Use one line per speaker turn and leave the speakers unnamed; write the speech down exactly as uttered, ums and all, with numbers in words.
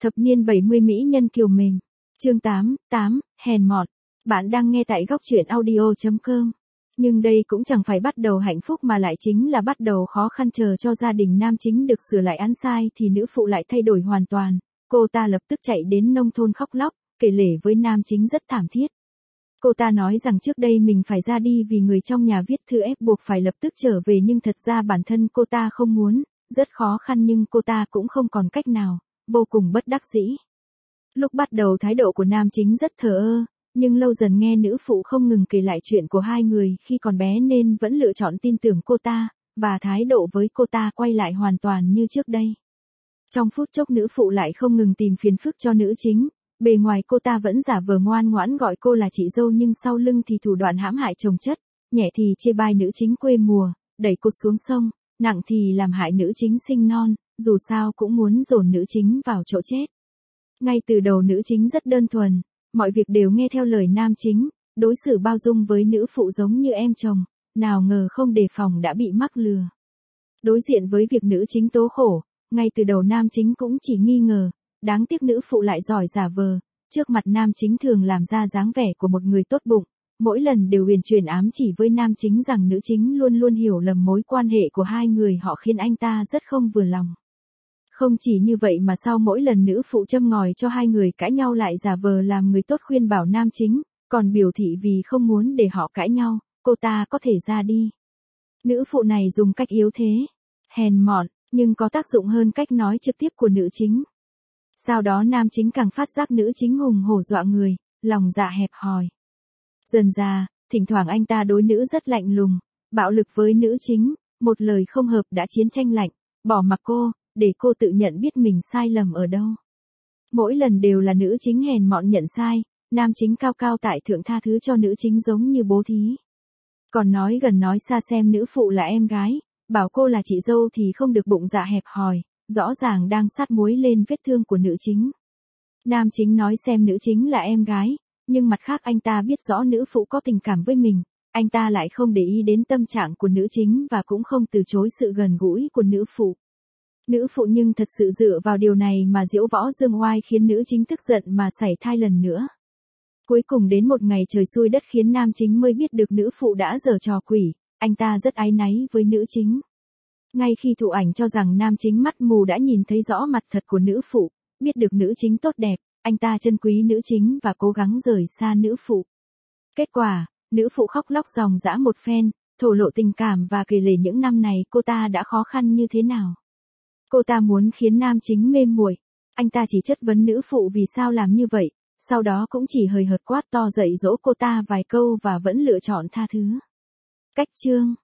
Thập niên bảy mươi mỹ nhân kiều mềm. Chương tám, tám, hèn mọn. Bạn đang nghe tại góc truyện audio chấm com. Nhưng đây cũng chẳng phải bắt đầu hạnh phúc mà lại chính là bắt đầu khó khăn. Chờ cho gia đình nam chính được sửa lại án sai thì nữ phụ lại thay đổi hoàn toàn. Cô ta lập tức chạy đến nông thôn khóc lóc, kể lể với nam chính rất thảm thiết. Cô ta nói rằng trước đây mình phải ra đi vì người trong nhà viết thư ép buộc phải lập tức trở về, nhưng thật ra bản thân cô ta không muốn, rất khó khăn nhưng cô ta cũng không còn cách nào, vô cùng bất đắc dĩ. Lúc bắt đầu thái độ của nam chính rất thờ ơ, nhưng lâu dần nghe nữ phụ không ngừng kể lại chuyện của hai người khi còn bé nên vẫn lựa chọn tin tưởng cô ta, và thái độ với cô ta quay lại hoàn toàn như trước đây. Trong phút chốc nữ phụ lại không ngừng tìm phiền phức cho nữ chính. Bề ngoài cô ta vẫn giả vờ ngoan ngoãn gọi cô là chị dâu, nhưng sau lưng thì thủ đoạn hãm hại chồng chất, nhẹ thì chê bai nữ chính quê mùa, đẩy cô xuống sông, nặng thì làm hại nữ chính sinh non, dù sao cũng muốn dồn nữ chính vào chỗ chết. Ngay từ đầu nữ chính rất đơn thuần, mọi việc đều nghe theo lời nam chính, đối xử bao dung với nữ phụ giống như em chồng, nào ngờ không đề phòng đã bị mắc lừa. Đối diện với việc nữ chính tố khổ, ngay từ đầu nam chính cũng chỉ nghi ngờ. Đáng tiếc nữ phụ lại giỏi giả vờ, trước mặt nam chính thường làm ra dáng vẻ của một người tốt bụng, mỗi lần đều huyền truyền ám chỉ với nam chính rằng nữ chính luôn luôn hiểu lầm mối quan hệ của hai người họ, khiến anh ta rất không vừa lòng. Không chỉ như vậy mà sau mỗi lần nữ phụ châm ngòi cho hai người cãi nhau lại giả vờ làm người tốt khuyên bảo nam chính, còn biểu thị vì không muốn để họ cãi nhau, cô ta có thể ra đi. Nữ phụ này dùng cách yếu thế, hèn mọn, nhưng có tác dụng hơn cách nói trực tiếp của nữ chính. Sau đó nam chính càng phát giác nữ chính hùng hổ dọa người, lòng dạ hẹp hòi. Dần ra, thỉnh thoảng anh ta đối nữ rất lạnh lùng, bạo lực với nữ chính, một lời không hợp đã chiến tranh lạnh, bỏ mặc cô, để cô tự nhận biết mình sai lầm ở đâu. Mỗi lần đều là nữ chính hèn mọn nhận sai, nam chính cao cao tại thượng tha thứ cho nữ chính giống như bố thí. Còn nói gần nói xa xem nữ phụ là em gái, bảo cô là chị dâu thì không được bụng dạ hẹp hòi. Rõ ràng đang sát muối lên vết thương của nữ chính. Nam chính nói xem nữ chính là em gái, nhưng mặt khác anh ta biết rõ nữ phụ có tình cảm với mình, anh ta lại không để ý đến tâm trạng của nữ chính và cũng không từ chối sự gần gũi của nữ phụ. Nữ phụ nhưng thật sự dựa vào điều này mà diễu võ dương oai khiến nữ chính tức giận mà sảy thai lần nữa. Cuối cùng đến một ngày trời xui đất khiến nam chính mới biết được nữ phụ đã giở trò quỷ, anh ta rất áy náy với nữ chính. Ngay khi thụ ảnh cho rằng nam chính mắt mù đã nhìn thấy rõ mặt thật của nữ phụ, biết được nữ chính tốt đẹp, anh ta trân quý nữ chính và cố gắng rời xa nữ phụ. Kết quả, nữ phụ khóc lóc ròng rã một phen, thổ lộ tình cảm và kể lể những năm này cô ta đã khó khăn như thế nào. Cô ta muốn khiến nam chính mê muội, anh ta chỉ chất vấn nữ phụ vì sao làm như vậy, sau đó cũng chỉ hời hợt quát to dạy dỗ cô ta vài câu và vẫn lựa chọn tha thứ. Cách chương